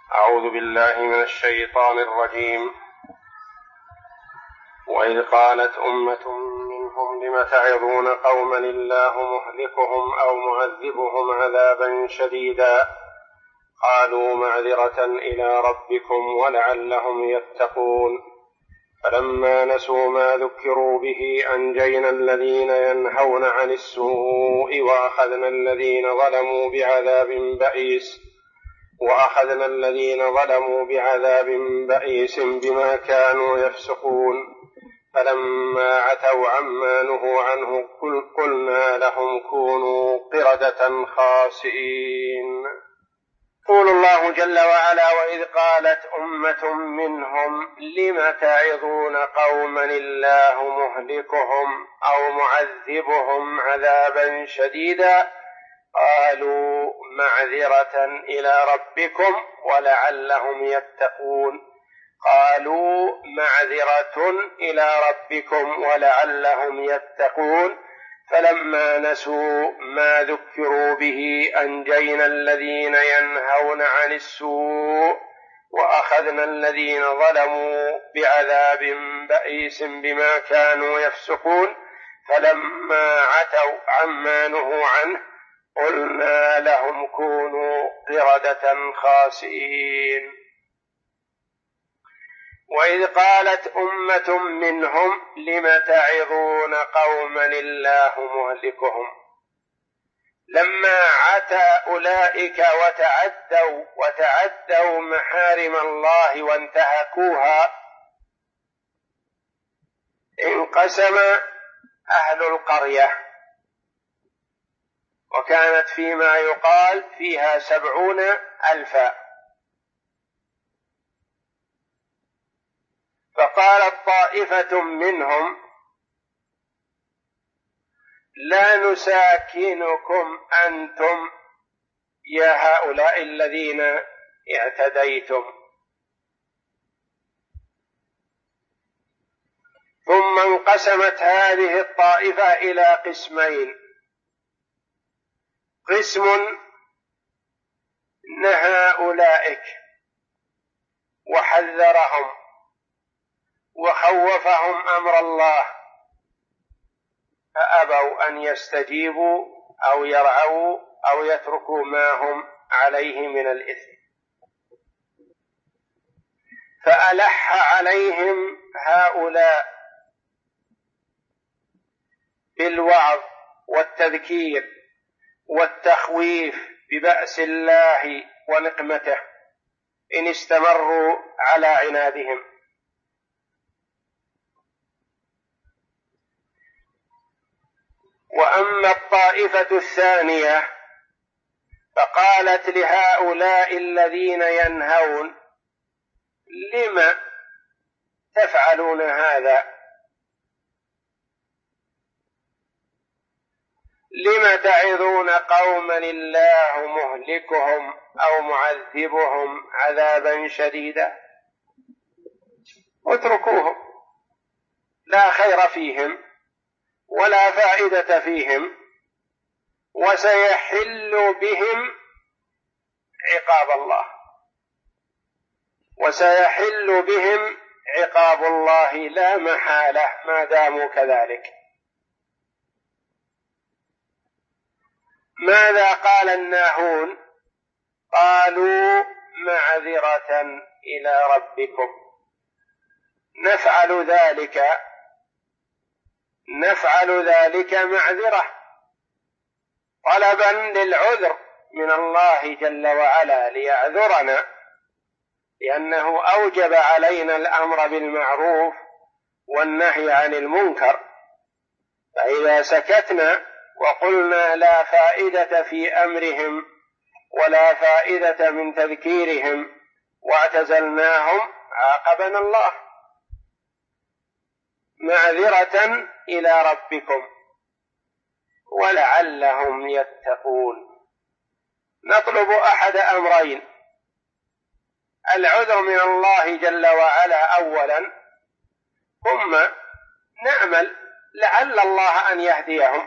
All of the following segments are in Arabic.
أعوذ بالله من الشيطان الرجيم. وإذ قالت أمة منهم لم تعظون قوما الله مهلكهم أو معذبهم عذابا شديدا قالوا معذرة إلى ربكم ولعلهم يتقون فلما نسوا ما ذكروا به أنجينا الذين ينهون عن السوء وأخذنا الذين ظلموا بعذاب بئيس بما كانوا يفسقون فلما عتوا عما نهوا عنه قلنا لهم كونوا قردة خاسئين. يقول الله جل وعلا: وإذ قالت أمة منهم لم تعظون قوما الله مهلكهم أو معذبهم عذابا شديدا قالوا معذرة إلى ربكم ولعلهم يتقون فلما نسوا ما ذكروا به أنجينا الذين ينهون عن السوء وأخذنا الذين ظلموا بعذاب بئيس بما كانوا يفسقون فلما عتوا عما نهوا عنه قلنا لهم كونوا قردة خاسئين. وإذ قالت أمة منهم لم تعظون قوما الله مهلكهم لما عتى أولئك وتعدوا محارم الله وانتهكوها انقسم أهل القرية، وكانت فيما يقال فيها 70,000. فقالت طائفة منهم لا نساكنكم أنتم يا هؤلاء الذين اعتديتم. ثم انقسمت هذه الطائفة إلى قسمين: قسم نهى أولئك وحذرهم وخوفهم أمر الله فأبوا أن يستجيبوا أو يرعوا أو يتركوا ما هم عليه من الإثم، فألح عليهم هؤلاء بالوعظ والتذكير والتخويف ببأس الله ونقمته إن استمروا على عنادهم. وأما الطائفة الثانية فقالت لهؤلاء الذين ينهون: لم تفعلون هذا؟ لم تعظون قوما الله مهلكهم أو معذبهم عذابا شديدا؟ اتركوهم، لا خير فيهم ولا فائدة فيهم، وسيحل بهم عقاب الله لا محالة ما داموا كذلك. ماذا قال الناهون؟ قالوا معذرة إلى ربكم. نفعل ذلك معذرة، طلبا للعذر من الله جل وعلا ليعذرنا، لأنه أوجب علينا الأمر بالمعروف والنهي عن المنكر. فإذا سكتنا وقلنا لا فائدة في أمرهم ولا فائدة من تذكيرهم واعتزلناهم عاقبنا الله. معذرة إلى ربكم ولعلهم يتقون. نطلب أحد أمرين: العذر من الله جل وعلا أولا، ثم نأمل لعل الله أن يهديهم.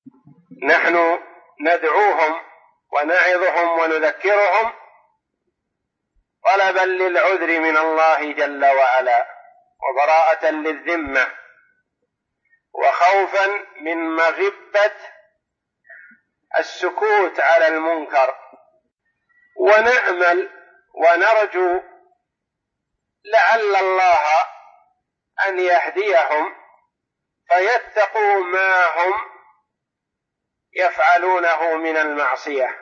نحن ندعوهم ونعظهم ونذكرهم طلبا للعذر من الله جل وعلا وبراءة للذمة وخوفا من مغبة السكوت على المنكر، ونأمل ونرجو لعل الله أن يهديهم فيتقوا ما هم يفعلونه من المعصية،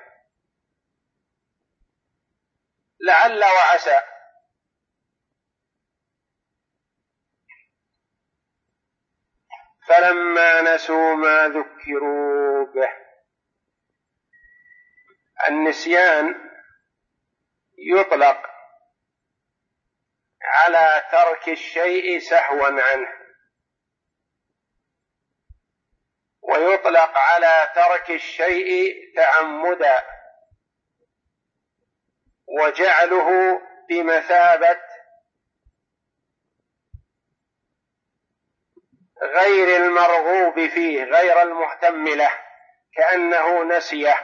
لعل وعسى. فلما نسوا ما ذكروا به. النسيان يطلق على ترك الشيء سهوا عنه، ويطلق على ترك الشيء تعمدا، وجعله بمثابة غير المرغوب فيه، غير المهتم له، كأنه نسيه.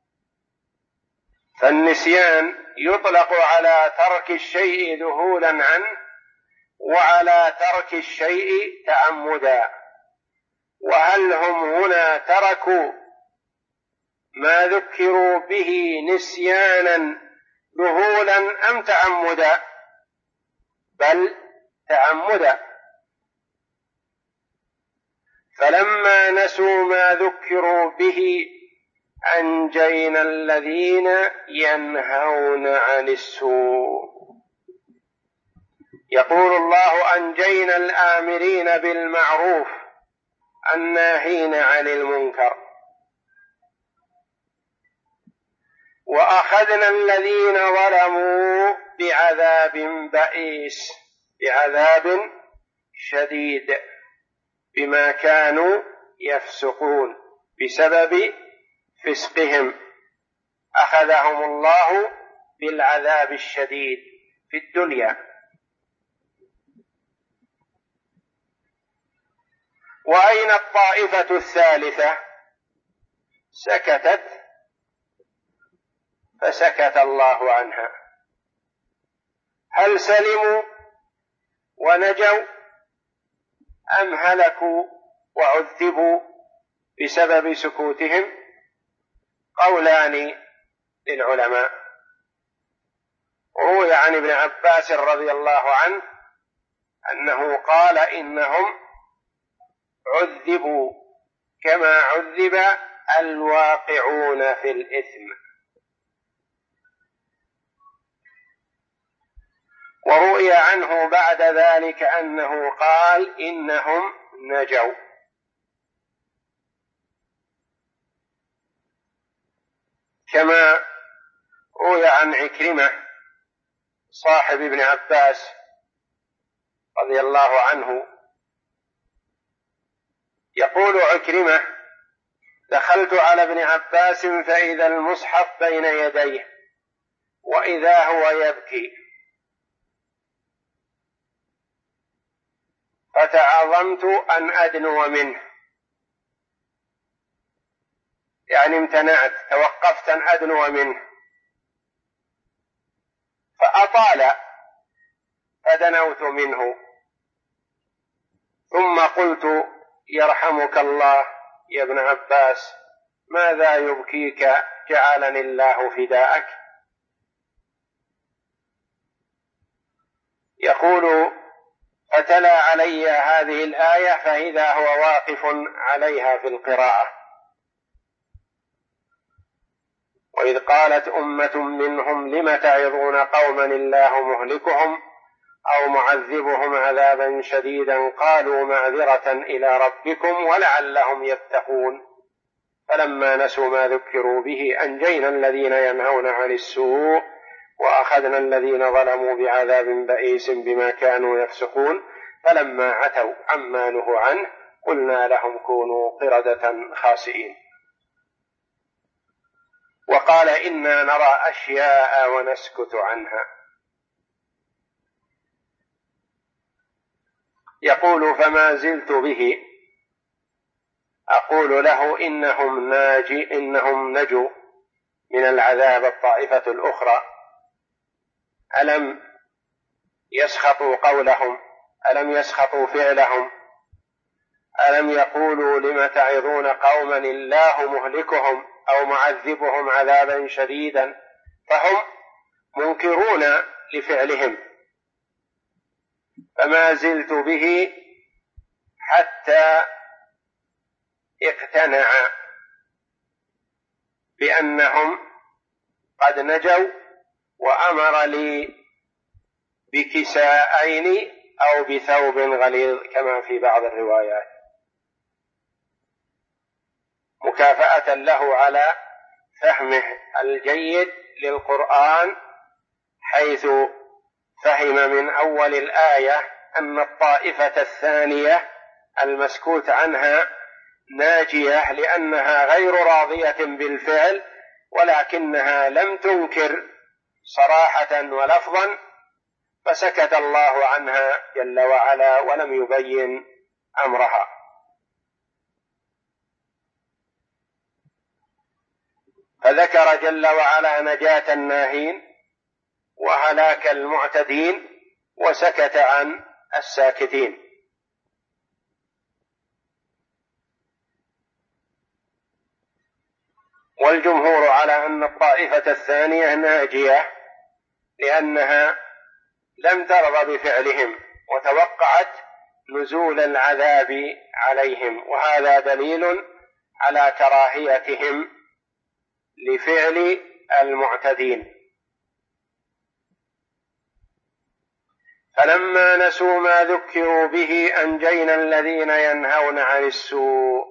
فالنسيان يطلق على ترك الشيء ذهولا عنه، وعلى ترك الشيء تعمدا. وهل هم هنا تركوا ما ذكروا به نسيانا ذهولا أم تعمدا؟ بل تعمدا. فلما نسوا ما ذكروا به أنجينا الذين ينهون عن السوء. يقول الله: أنجينا الآمرين بالمعروف الناهين عن المنكر، وأخذنا الذين ظلموا بعذاب بئيس، بعذاب شديد، بما كانوا يفسقون، بسبب فسقهم أخذهم الله بالعذاب الشديد في الدنيا. وأين الطائفة الثالثة؟ سكتت فسكت الله عنها. هل سلموا ونجوا أم هلكوا وعذبوا بسبب سكوتهم؟ قولان للعلماء. روي عن ابن عباس رضي الله عنه أنه قال: إنهم عذبوا كما عذب الواقعون في الإثم. وروي عنه بعد ذلك أنه قال: إنهم نجوا. كما روي عن عكرمة صاحب ابن عباس رضي الله عنه، يقول عكرمة: دخلت على ابن عباس فإذا المصحف بين يديه وإذا هو يبكي، فتعظمت أن أدنو منه، يعني امتنعت، توقفت أن أدنو منه، فأطال فدنوت منه، ثم قلت: يرحمك الله يا ابن عباس، ماذا يبكيك؟ جعلني الله فداءك. يقول: فتلا علي هذه الآية فإذا هو واقف عليها في القراءة: وإذ قالت أمة منهم لم تعظون قوما الله مهلكهم أو معذبهم عذابا شديدا قالوا معذرة إلى ربكم ولعلهم يتقون. فلما نسوا ما ذكروا به أنجينا الذين ينهون عن السوء وأخذنا الذين ظلموا بعذاب بئيس بما كانوا يفسقون. فلما عتوا عما نهوا عنه قلنا لهم كونوا قردة خاسئين. وقال: إنا نرى أشياء ونسكت عنها. يقول: فما زلت به أقول له إنهم نجوا من العذاب الطائفة الأخرى، ألم يسخطوا قولهم؟ ألم يسخطوا فعلهم؟ ألم يقولوا لم تعظون قوما الله مهلكهم أو معذبهم عذابا شديدا؟ فهم منكرون لفعلهم. فما زلت به حتى اقتنع بأنهم قد نجوا، وأمر لي بكساءين أو بثوب غليظ كما في بعض الروايات، مكافأة له على فهمه الجيد للقرآن، حيث فهم من أول الآية أن الطائفة الثانية المسكوت عنها ناجية لأنها غير راضية بالفعل، ولكنها لم تنكر صراحة ولفظا، فسكت الله عنها جل وعلا ولم يبين أمرها. فذكر جل وعلا نجاة الناهين وهلاك المعتدين، وسكت عن الساكتين. والجمهور على أن الطائفة الثانية ناجية لأنها لم ترضى بفعلهم وتوقعت نزول العذاب عليهم، وهذا دليل على كراهيتهم لفعل المعتدين. فلما نسوا ما ذكروا به أنجينا الذين ينهون عن السوء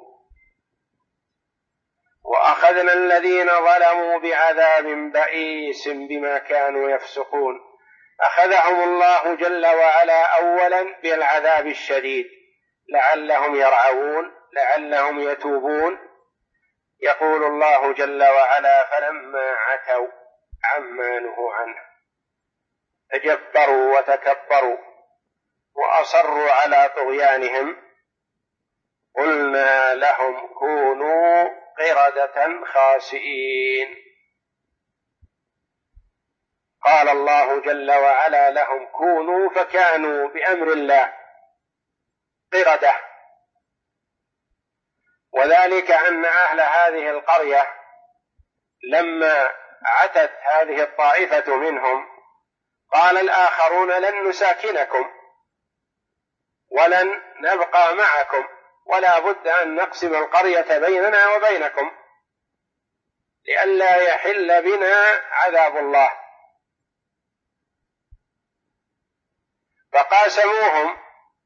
وأخذنا الذين ظلموا بعذاب بئيس بما كانوا يفسقون. أخذهم الله جل وعلا أولا بالعذاب الشديد لعلهم يرعون، لعلهم يتوبون. يقول الله جل وعلا: فلما عتوا عما نهوا عنه تجبروا وتكبروا وأصروا على طغيانهم قلنا لهم كونوا قردة خاسئين. قال الله جل وعلا لهم كونوا، فكانوا بأمر الله قردة، وذلك أن أهل هذه القرية لما عتت هذه الطائفة منهم قال الآخرون لن نساكنكم ولن نبقى معكم، ولا بد أن نقسم القرية بيننا وبينكم لئلا يحل بنا عذاب الله. فقاسموهم،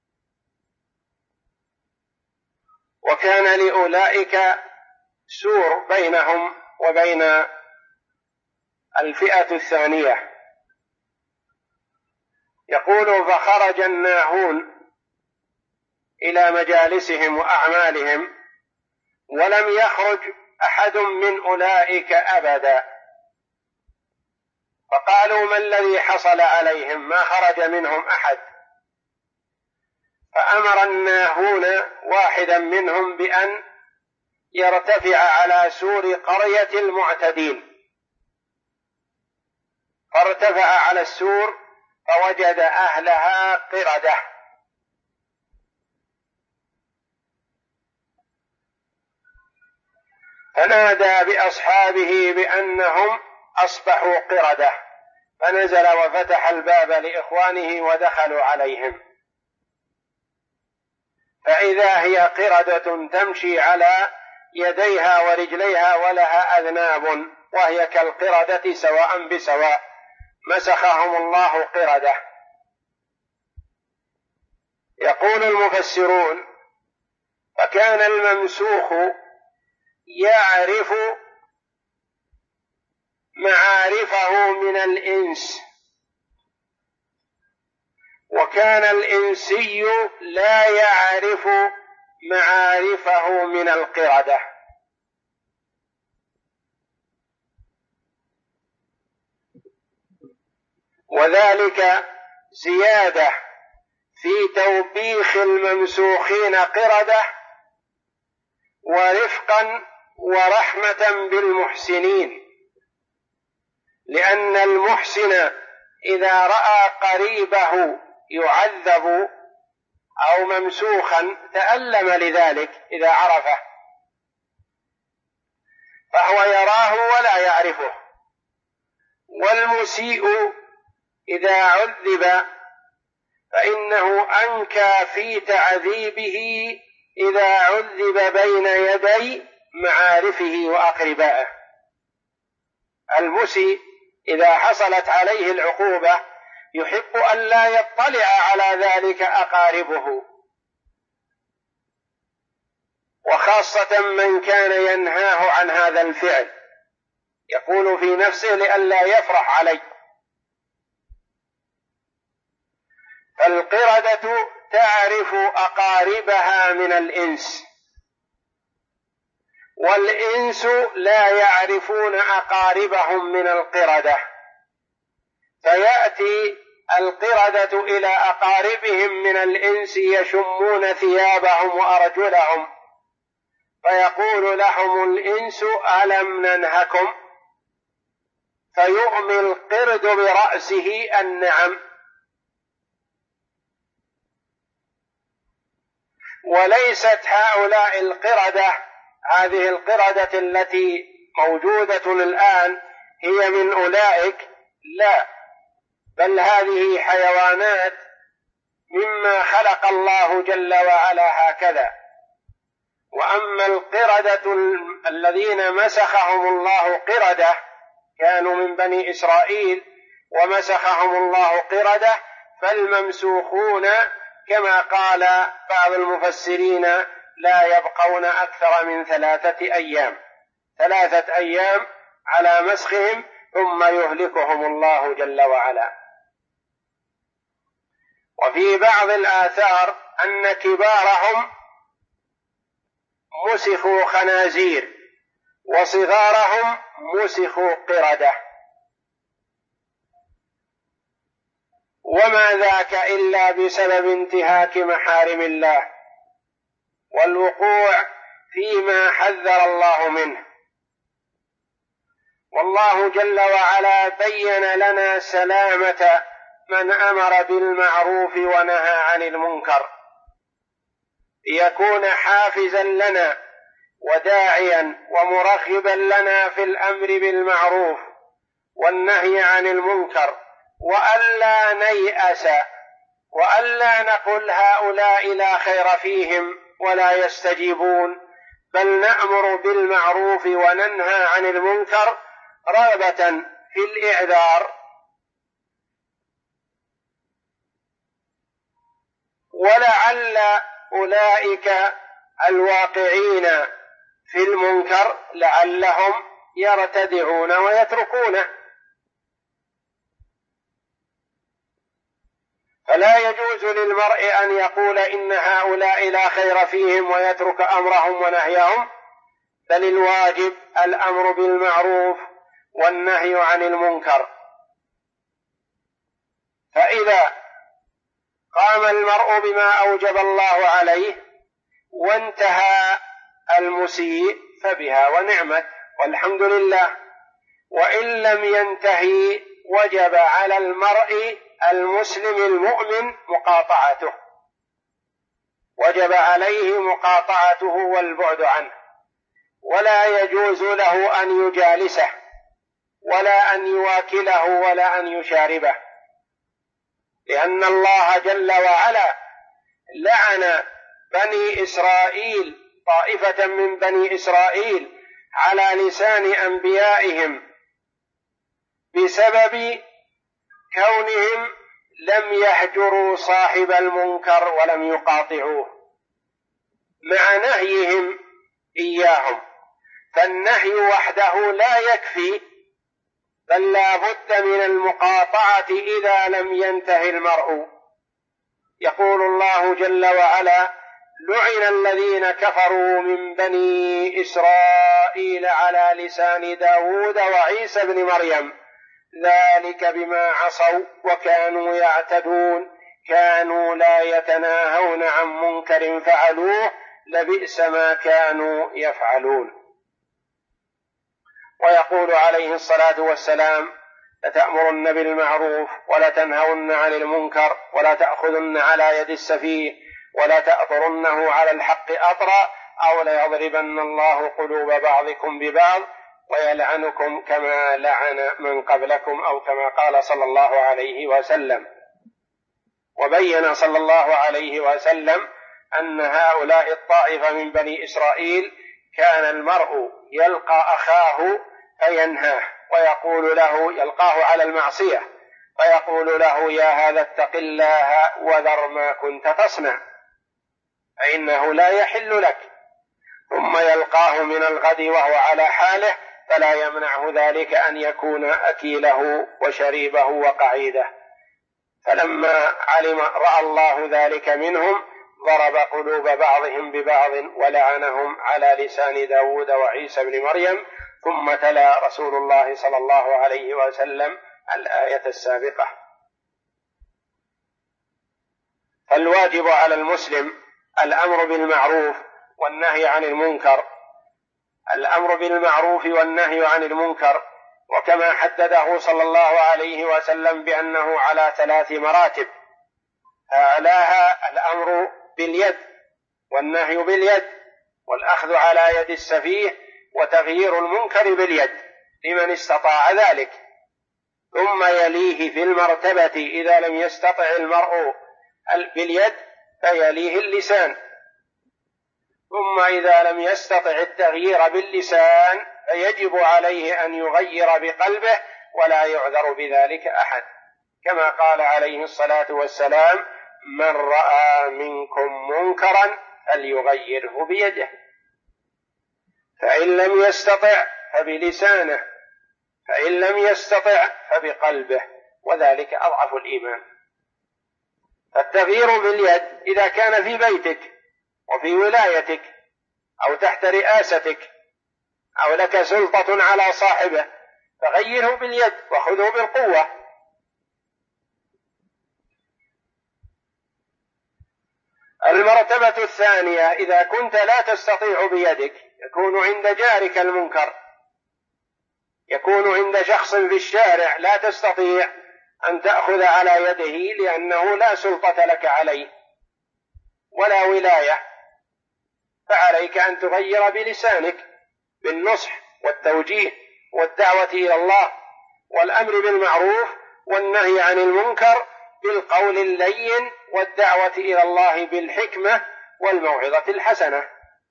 وكان لأولئك سور بينهم وبين الفئة الثانية. يقول: فخرج الناهون إلى مجالسهم وأعمالهم ولم يخرج أحد من أولئك أبدا، فقالوا: ما الذي حصل عليهم؟ ما خرج منهم أحد. فأمر الناهون واحدا منهم بأن يرتفع على سور قرية المعتدين، فارتفع على السور فوجد أهلها قردة، فنادى بأصحابه بأنهم أصبحوا قردة، فنزل وفتح الباب لإخوانه ودخلوا عليهم، فإذا هي قردة تمشي على يديها ورجليها ولها أذناب وهي كالقردة سواء بسواء، مسخهم الله قردة. يقول المفسرون: فكان الممسوخ يعرف معارفه من الإنس، وكان الإنسي لا يعرف معارفه من القردة. وذلك زيادة في توبيخ الممسوخين قردة ورفقا ورحمة بالمحسنين، لأن المحسن إذا رأى قريبه يعذب أو ممسوخا تألم لذلك إذا عرفه، فهو يراه ولا يعرفه. والمسيء إذا عذب فإنه أنكى في تعذيبه إذا عذب بين يدي معارفه وأقربائه. المسيء إذا حصلت عليه العقوبة يحب أن لا يطلع على ذلك أقاربه، وخاصة من كان ينهاه عن هذا الفعل، يقول في نفسه لئلا يفرح عليه. فالقردة تعرف أقاربها من الإنس، والإنس لا يعرفون أقاربهم من القردة، فيأتي القردة إلى أقاربهم من الإنس يشمون ثيابهم وأرجلهم، فيقول لهم الإنس ألم ننهكم؟ فيؤمي القرد برأسه النعم. وليست هؤلاء القردة، هذه القردة التي موجودة الآن هي من أولئك، لا، بل هذه حيوانات مما خلق الله جل وعلا هكذا. وأما القردة الذين مسخهم الله قردة، كانوا من بني إسرائيل ومسخهم الله قردة، فالممسوخون كما قال بعض المفسرين لا يبقون أكثر من 3 أيام، 3 أيام على مسخهم ثم يهلكهم الله جل وعلا. وفي بعض الآثار أن كبارهم مسخوا خنازير وصغارهم مسخوا قردة، وما ذاك إلا بسبب انتهاك محارم الله والوقوع فيما حذر الله منه. والله جل وعلا بين لنا سلامة من أمر بالمعروف ونهى عن المنكر، ليكون حافزا لنا وداعيا ومرغبا لنا في الأمر بالمعروف والنهي عن المنكر، وألا نيأس وألا نقل هؤلاء لا خير فيهم ولا يستجيبون، بل نأمر بالمعروف وننهى عن المنكر رغبة في الإعذار. ولعل أولئك الواقعين في المنكر لعلهم يرتدعون ويتركونه، فلا يجوز للمرء أن يقول إن هؤلاء لا خير فيهم ويترك أمرهم ونهيهم، بل الواجب الأمر بالمعروف والنهي عن المنكر. فإذا قام المرء بما أوجب الله عليه وانتهى المسيء فبها ونعمت والحمد لله، وإن لم ينتهي وجب على المرء المسلم المؤمن مقاطعته، وجب عليه مقاطعته والبعد عنه، ولا يجوز له أن يجالسه ولا أن يواكله ولا أن يشاربه، لأن الله جل وعلا لعن بني إسرائيل، طائفة من بني إسرائيل، على لسان أنبيائهم بسبب كونهم لم يهجروا صاحب المنكر ولم يقاطعوه مع نهيهم إياهم. فالنهي وحده لا يكفي، بل لا بد من المقاطعة إذا لم ينتهي المرء. يقول الله جل وعلا: لعن الذين كفروا من بني إسرائيل على لسان داود وعيسى بن مريم ذلك بما عصوا وكانوا يعتدون كانوا لا يتناهون عن منكر فعلوه لبئس ما كانوا يفعلون. ويقول عليه الصلاة والسلام: لتأمرن بالمعروف ولتنهون عن المنكر ولا تأخذن على يد السفيه ولا تأطرنه على الحق أطرا أو ليضربن الله قلوب بعضكم ببعض ويلعنكم كما لعن من قبلكم أو كما قال صلى الله عليه وسلم. وبين صلى الله عليه وسلم أن هؤلاء الطائفة من بني إسرائيل كان المرء يلقى أخاه فينهاه ويقول له، يلقاه على المعصية فيقول له: يا هذا اتق الله وذر ما كنت تصنع فإنه لا يحل لك، ثم يلقاه من الغد وهو على حاله فلا يمنعه ذلك أن يكون أكيله وشريبه وقعيده. فلما رأى الله ذلك منهم ضرب قلوب بعضهم ببعض ولعنهم على لسان داود وعيسى بن مريم. ثم تلا رسول الله صلى الله عليه وسلم الآية السابقة. فالواجب على المسلم الأمر بالمعروف والنهي عن المنكر، الأمر بالمعروف والنهي عن المنكر، وكما حدده صلى الله عليه وسلم بأنه على 3 مراتب: أعلاها الأمر باليد والنهي باليد والأخذ على يد السفيه وتغيير المنكر باليد لمن استطاع ذلك، ثم يليه في المرتبة إذا لم يستطع المرء باليد فيليه اللسان، ثم إذا لم يستطع التغيير باللسان فيجب عليه أن يغير بقلبه ولا يعذر بذلك أحد، كما قال عليه الصلاة والسلام: من رأى منكم منكرا فليغيره بيده، فإن لم يستطع فبلسانه، فإن لم يستطع فبقلبه، وذلك أضعف الإيمان. فالتغيير باليد إذا كان في بيتك وفي ولايتك أو تحت رئاستك أو لك سلطة على صاحبه فغيره باليد وخذه بالقوة. المرتبة الثانية: إذا كنت لا تستطيع بيدك، يكون عند جارك المنكر، يكون عند شخص في الشارع لا تستطيع أن تأخذ على يده لأنه لا سلطة لك عليه ولا ولاية، فعليك أن تغير بلسانك بالنصح والتوجيه والدعوة إلى الله والأمر بالمعروف والنهي عن المنكر بالقول اللين والدعوة إلى الله بالحكمة والموعظة الحسنة.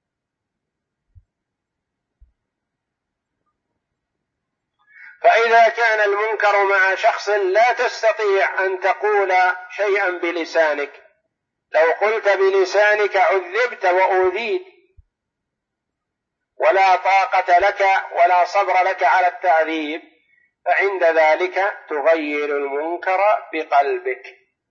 فإذا كان المنكر مع شخص لا تستطيع أن تقول شيئا بلسانك، لو قلت بلسانك عذبت وأوذيت ولا طاقة لك ولا صبر لك على التعذيب، فعند ذلك تغير المنكر بقلبك،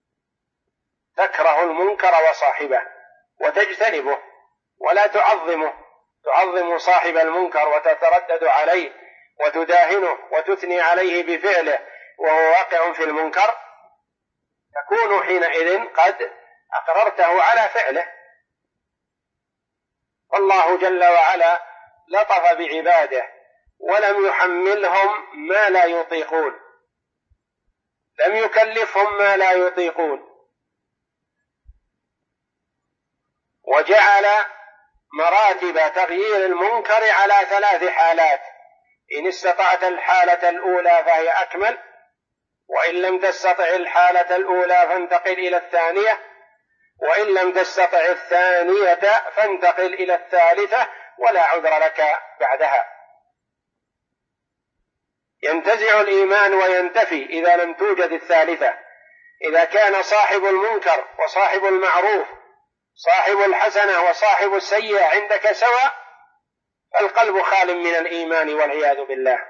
تكره المنكر وصاحبه وتجتنبه ولا تعظمه، تعظم صاحب المنكر وتتردد عليه وتداهنه وتثني عليه بفعله وهو واقع في المنكر، تكون حينئذ قد أقررته على فعله. والله جل وعلا لطف بعباده ولم يحملهم ما لا يطيقون، لم يكلفهم ما لا يطيقون، وجعل مراتب تغيير المنكر على 3 حالات: إن استطعت الحالة الأولى فهي أكمل، وإن لم تستطع الحالة الأولى فانتقل إلى الثانية، وإن لم تستطع الثانية فانتقل إلى الثالثة ولا عذر لك بعدها. ينتزع الإيمان وينتفي إذا لم توجد الثالثة. إذا كان صاحب المنكر وصاحب المعروف، صاحب الحسنة وصاحب السيئة عندك سواء، فالقلب خال من الإيمان والعياذ بالله.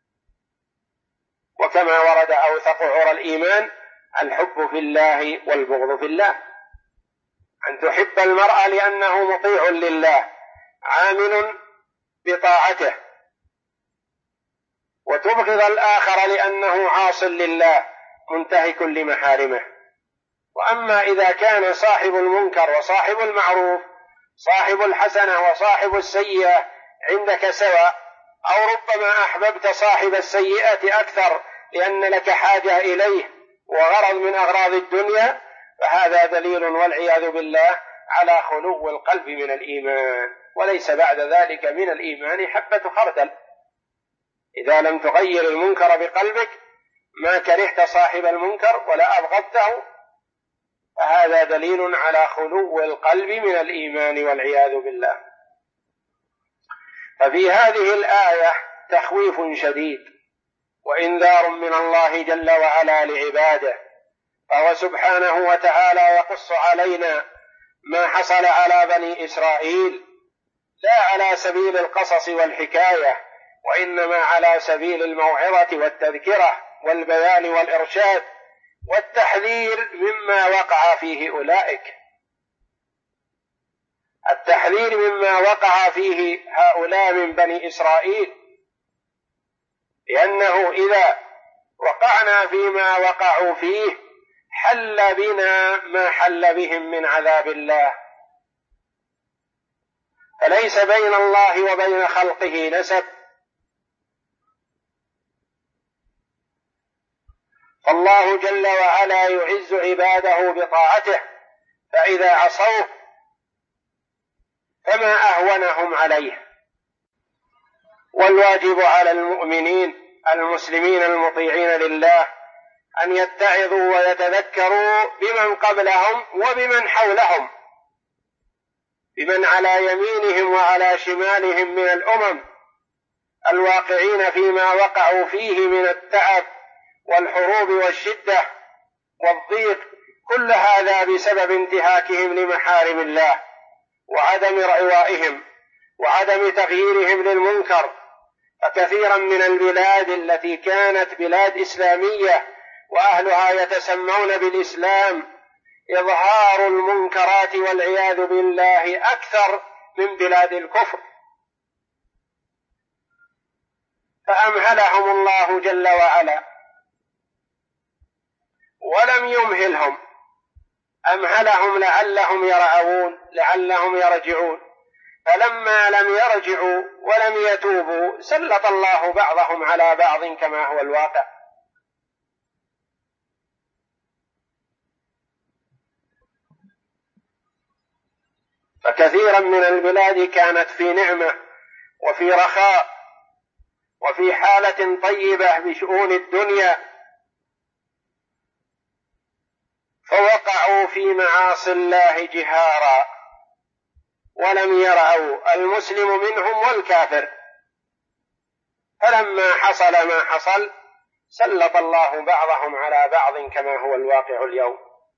وكما ورد أوثق عرى الإيمان الحب في الله والبغض في الله، أن تحب المرء لأنه مطيع لله عامل بطاعته، وتبغض الآخر لأنه عاص لله منتهك لمحارمه. وأما إذا كان صاحب المنكر وصاحب المعروف، صاحب الحسنة وصاحب السيئة عندك سواء، أو ربما أحببت صاحب السيئة أكثر لأن لك حاجة إليه وغرض من أغراض الدنيا، فهذا دليل والعياذ بالله على خلو القلب من الإيمان، وليس بعد ذلك من الإيمان حبة خردل. إذا لم تغير المنكر بقلبك، ما كرهت صاحب المنكر ولا أبغضته، فهذا دليل على خلو القلب من الإيمان والعياذ بالله. ففي هذه الآية تخويف شديد وإنذار من الله جل وعلا لعباده، فهو سبحانه وتعالى يقص علينا ما حصل على بني إسرائيل، لا على سبيل القصص والحكاية، وإنما على سبيل الموعظة والتذكرة والبيان والإرشاد والتحذير مما وقع فيه أولئك، التحذير مما وقع فيه هؤلاء من بني إسرائيل، لأنه إذا وقعنا فيما وقعوا فيه حل بنا ما حل بهم من عذاب الله، فليس بين الله وبين خلقه نسب، فالله جل وعلا يعز عباده بطاعته، فإذا عصوه فما أهونهم عليه. والواجب على المؤمنين المسلمين المطيعين لله أن يتعظوا ويتذكروا بمن قبلهم وبمن حولهم، بمن على يمينهم وعلى شمالهم من الأمم الواقعين فيما وقعوا فيه من التعب والحروب والشدة والضيق، كل هذا بسبب انتهاكهم لمحارم الله وعدم رعوائهم وعدم تغييرهم للمنكر. فكثيرا من البلاد التي كانت بلاد إسلامية وأهلها يتسمون بالإسلام إظهار المنكرات والعياذ بالله أكثر من بلاد الكفر، فأمهلهم الله جل وعلا ولم يمهلهم، أمهلهم لعلهم يرعون لعلهم يرجعون، فلما لم يرجعوا ولم يتوبوا سلط الله بعضهم على بعض كما هو الواقع. فكثيرا من البلاد كانت في نعمة وفي رخاء وفي حالة طيبة بشؤون الدنيا، فوقعوا في معاصي الله جهارا ولم يرعوا المسلم منهم والكافر، فلما حصل ما حصل سلط الله بعضهم على بعض كما هو الواقع اليوم.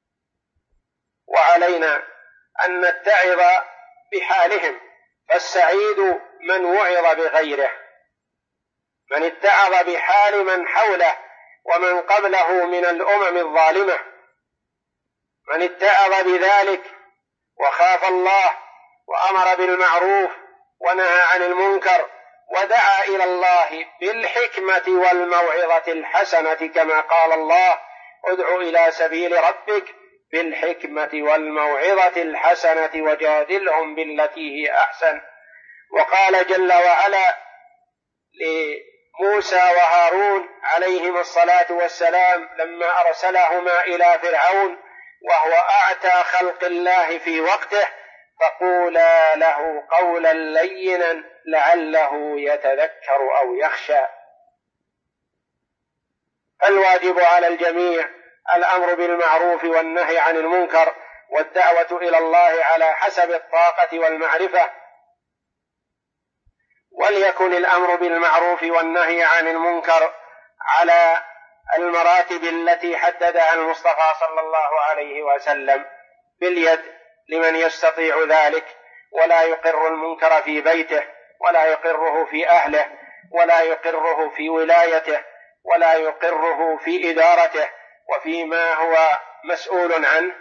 وعلينا أن نتعظ بحالهم، فالسعيد من وعظ بغيره، من اتعظ بحال من حوله ومن قبله من الأمم الظالمة، من اتعظ بذلك وخاف الله وأمر بالمعروف ونهى عن المنكر ودعا إلى الله بالحكمة والموعظة الحسنة، كما قال الله: ادع إلى سبيل ربك بالحكمة والموعظة الحسنة وجادلهم بالتي هي أحسن. وقال جل وعلا لموسى وهارون عليهما الصلاة والسلام لما أرسلهما إلى فرعون وهو أعتى خلق الله في وقته: فقولا له قولا لينا لعله يتذكر أو يخشى. فالواجب على الجميع الأمر بالمعروف والنهي عن المنكر والدعوة إلى الله على حسب الطاقة والمعرفة، وليكن الأمر بالمعروف والنهي عن المنكر على المراتب التي حددها المصطفى صلى الله عليه وسلم باليد لمن يستطيع ذلك، ولا يقر المنكر في بيته ولا يقره في أهله ولا يقره في ولايته ولا يقره في إدارته وفيما هو مسؤول عنه.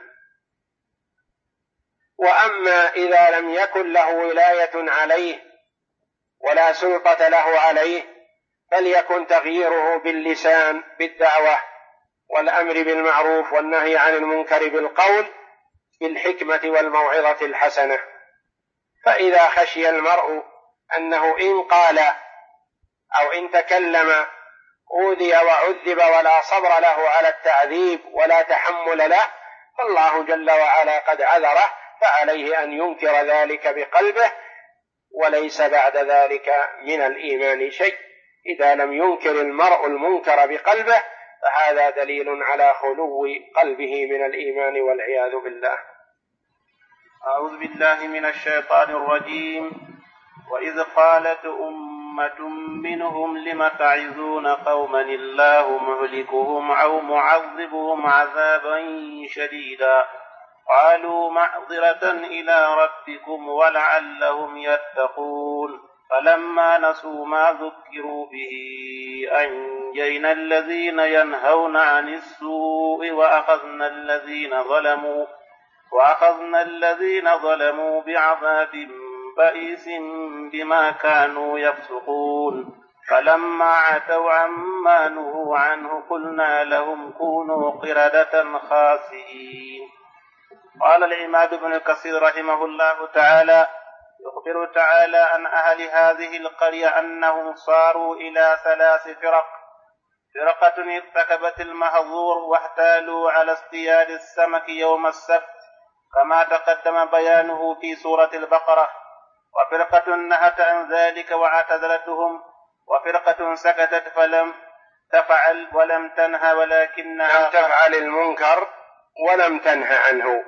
وأما إذا لم يكن له ولاية عليه ولا سلطة له عليه فليكن تغييره باللسان بالدعوة والأمر بالمعروف والنهي عن المنكر بالقول بالحكمة والموعظة الحسنة. فإذا خشي المرء أنه إن قال أو إن تكلم أوذي وعذب ولا صبر له على التعذيب ولا تحمل له، فالله جل وعلا قد عذره، فعليه أن ينكر ذلك بقلبه، وليس بعد ذلك من الإيمان شيء. إذا لم ينكر المرء المنكر بقلبه فهذا دليل على خلو قلبه من الإيمان والعياذ بالله. أعوذ بالله من الشيطان الرجيم. وإذ قالت أمة منهم لم تعظون قوما الله مهلكهم أو معذبهم عذابا شديدا قالوا معذرة إلى ربكم ولعلهم يتقون فلما نسوا ما ذكروا به أنجينا الذين ينهون عن السوء وأخذنا الذين ظلموا بعذاب بئيس بما كانوا يفسقون فلما عتوا عما نهوا عنه قلنا لهم كونوا قردة خاسئين. قال العماد بن كثير رحمه الله تعالى: يخبر تعالى عن أهل هذه القرية أنهم صاروا إلى 3 فرق: فرقة ارتكبت المحظور واحتالوا على اصطياد السمك يوم السبت كما تقدم بيانه في سورة البقرة، وفرقة نهت عن ذلك واعتزلتهم، وفرقة سكتت فلم تفعل ولم تنهى ولكنها لم تفعل المنكر ولم تنهى عنه،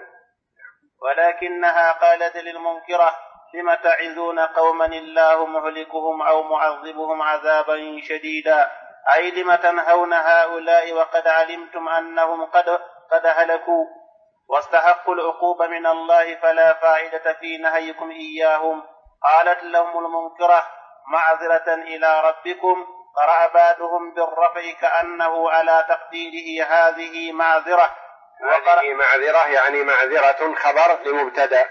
ولكنها قالت للمنكرة: لم تعظون قوما الله مهلكهم أو معذبهم عذابا شديدا، أي لم تنهون هؤلاء وقد علمتم أنهم قد هلكوا واستحقوا العقوبة من الله فلا فائدة في نهيكم إياهم. قالت لهم المنكرة: معذرة إلى ربكم. قرأ بعضهم بالرفع كأنه على تقديره هذه معذرة. هذه معذرة يعني معذرة خبر لمبتدأ،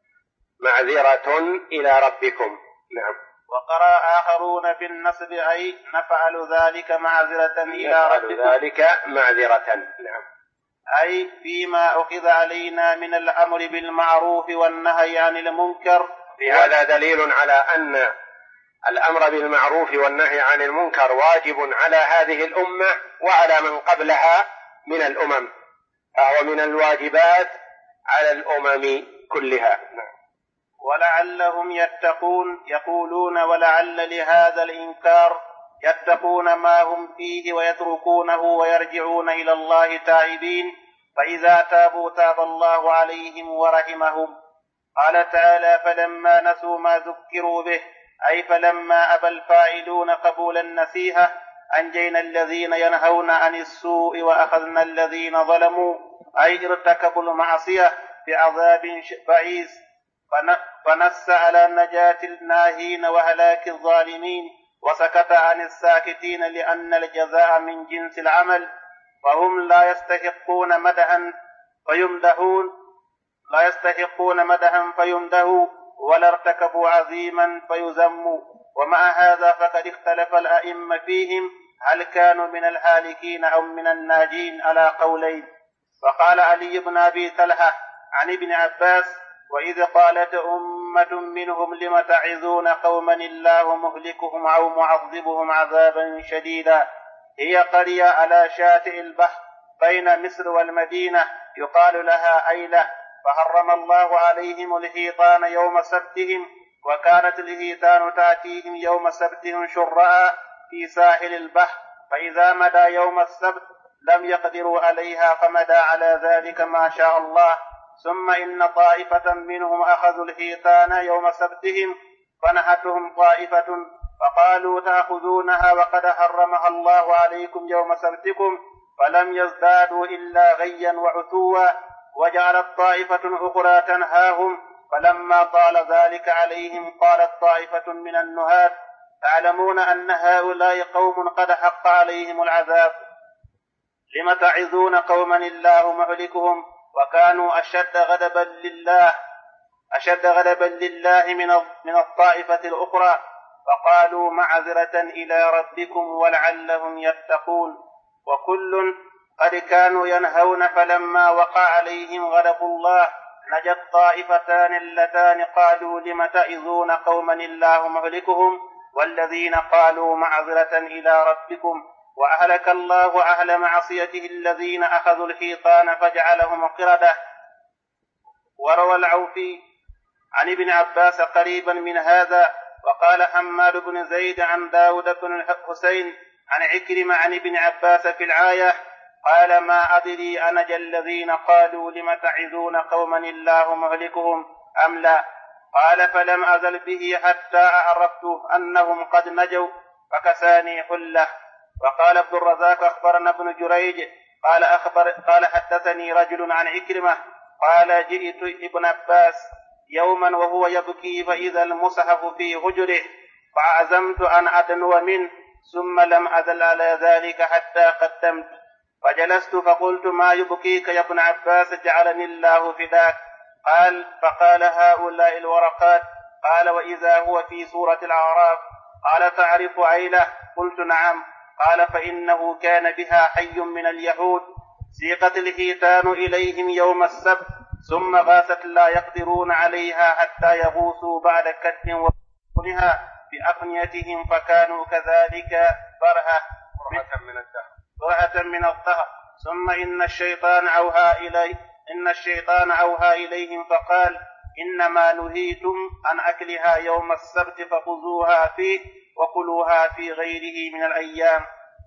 معذرة إلى ربكم. نعم. وقرأ آخرون بالنصب أي نفعل ذلك معذرة إلى ربكم، ذلك معذرة. نعم. أي فيما أخذ علينا من الأمر بالمعروف والنهي عن المنكر. في هذا دليل على أن الأمر بالمعروف والنهي عن المنكر واجب على هذه الأمة وعلى من قبلها من الأمم، فهو من الواجبات على الأمم كلها. ولعلهم يتقون، يقولون ولعل لهذا الإنكار يتقون ما هم فيه ويتركونه ويرجعون إلى الله تائبين، فإذا تابوا تاب الله عليهم ورحمهم. قال تعالى: فلما نسوا ما ذكروا به، أي فلما أبى الفاعلون قبول النصيحة أنجينا الذين ينهون عن السوء وأخذنا الذين ظلموا، أي ارتكبوا المعصية بعذاب بئيس، فنص على نجاة الناهين وهلاك الظالمين، وسكت عن الساكتين لأن الجزاء من جنس العمل، فهم لا يستحقون مدحا فيمدحوا ولا ارتكبوا عظيما فيذموا. ومع هذا فقد اختلف الأئمة فيهم هل كانوا من الهالكين أو من الناجين على قولين. فقال علي بن أبي طلحة عن ابن عباس: وإذ قالت أمة منهم لم تعظون قوما الله مهلكهم أو معذبهم عذابا شديدا، هي قرية على شاطئ البحر بين مصر والمدينة يقال لها أيلة، فحرم الله عليهم الحيطان يوم سبتهم، وكانت الحيطان تأتيهم يوم سبتهم شرعا في ساحل البحر، فإذا مدى يوم السبت لم يقدروا عليها فمدى على ذلك ما شاء الله. ثم إن طائفة منهم أخذوا الحيطان يوم سبتهم فنهتهم طائفة فقالوا تأخذونها وقد حرمها الله عليكم يوم سبتكم، فلم يزدادوا إلا غيا وعتوا، وجعلت طائفة أخرى تنهاهم، فلما طال ذلك عليهم قالت طائفة من النهاة: تعلمون أن هؤلاء قوم قد حق عليهم العذاب، لم تعظون قوما الله مهلكهم، وكانوا أشد غضبا لله من الطائفة الأخرى، فقالوا معذرة إلى ربكم ولعلهم يتقون. وكل قد كانوا ينهون، فلما وقع عليهم غضب الله نجت طائفتان اللتان قالوا لم تعظون قوما الله مهلكهم، والذين قالوا معذرة إلى ربكم وأهلك الله أهل معصيته الذين أخذوا الحيطان فجعلهم قردة. وروى العوفي عن ابن عباس قريبا من هذا. وقال حماد بن زيد عن داود بن الحسين عن عكرمة عن ابن عباس في الآية قال ما أدري أنجى الذين قالوا لم تعظون قوما الله مهلكهم أم لا. قال فلم أزل به حتى عرفت أنهم قد نجوا فكساني حلة. وقال عبد الرزاق أخبرنا ابن جريج قال حدثني رجل عن عكرمة قال جئت ابن عباس يوما وهو يبكي فإذا المصحف في هجره فعزمت أن أدنو منه ثم لم أزل على ذلك حتى قدمت فجلست فقلت ما يبكيك يا ابن عباس جعلني الله فداك. فقال هؤلاء الورقات. قال وإذا هو في سورة الأعراف. قال تعرف عيلة؟ قلت نعم. قال فإنه كان بها حي من اليهود سيقت الحيتان إليهم يوم السبت ثم غاست لا يقدرون عليها حتى يغوصوا بعد كتف وقنها بأقنيتهم فكانوا كذلك برهة من الدهر. ثم إن الشيطان أوحى إليهم فقال إنما نهيتم عن أكلها يوم السبت فخذوها فيه وكلوها في غيره من الأيام.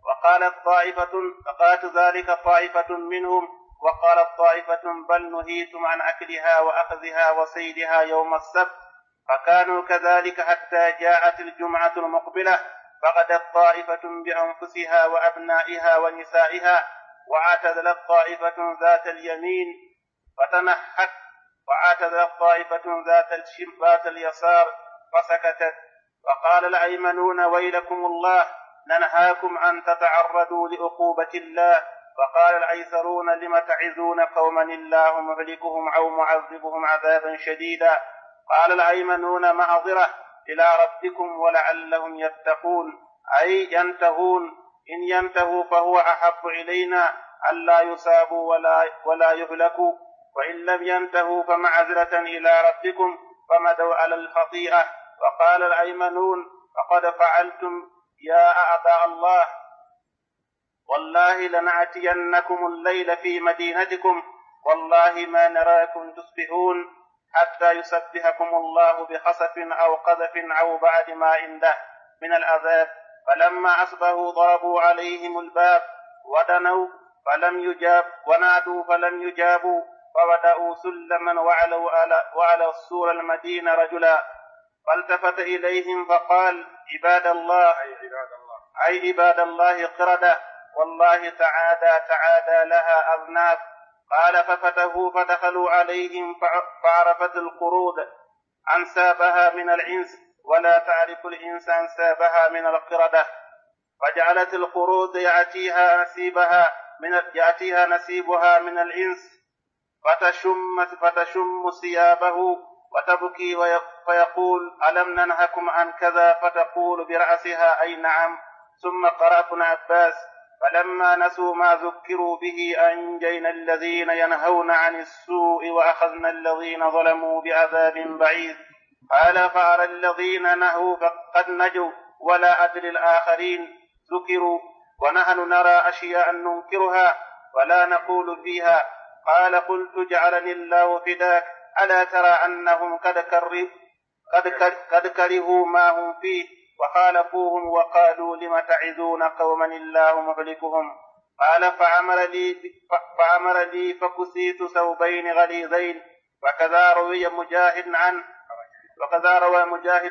فقالت ذلك طائفة منهم وقالت طائفة بل نهيتم عن أكلها وأخذها وصيدها يوم السبت فكانوا كذلك حتى جاءت الجمعة المقبلة فغدت طائفة بأنفسها وأبنائها ونسائها واعتزلت طائفة ذات اليمين فتنحت واعتزلت طائفة ذات اليسار فسكتت. وقال الأيمنون ويلكم الله ننهاكم أن تتعرضوا لعقوبة الله. وقال الأيسرون لم تعظون قوما الله مهلكهم أو معذبهم عذابا شديدا. قال الأيمنون معذرة إلى ربكم ولعلهم يتقون أي ينتهون. إن ينتهوا فهو أحب إلينا ألا يصابوا ولا يهلكوا وإن لم ينتهوا فمعذرة إلى ربكم فمدوا على الخطيئة. وقال الأيمنون فقد فعلتم يا أعداء الله والله لنأتينكم الليل في مدينتكم والله ما نراكم تصبحون حتى يسبحكم الله بخسف أو قذف أو بعد ما عنده من العذاب. فلما أصبحوا ضربوا عليهم الباب ودنوا ونادوا فلم يجابوا فودعوا سلما وعلى السور المدينة رجلا فالتفت إليهم فقال عباد الله قردة والله تعادى لها أذناب. قال ففتحوا فدخلوا عليهم فعرفت القرود أنسابها من الإنس ولا تعرف الإنس أنسابها من القردة. فجعلت القرود يأتيها نسيبها من الإنس فتشم ثيابه وتبكي فيقول ألم ننهكم عن كذا فتقول برأسها أي نعم. ثم قرأ ابن عباس فلما نسوا ما ذكروا به أنجينا الذين ينهون عن السوء وأخذنا الذين ظلموا بعذاب بعيد. قال فأرى الذين نهوا فقد نجوا ولا أدري الآخرين ذكروا ونحن نرى أشياء ننكرها ولا نقول فيها. قال قلت جعلني الله فداك ألا ترى أنهم قد كرهوا ما هم فيه وخالفوهم وقالوا لم تعظون قوما الله مهلكهم. قال فعمر لي فكسيت ثوبين غليظين. وكذا روى مجاهد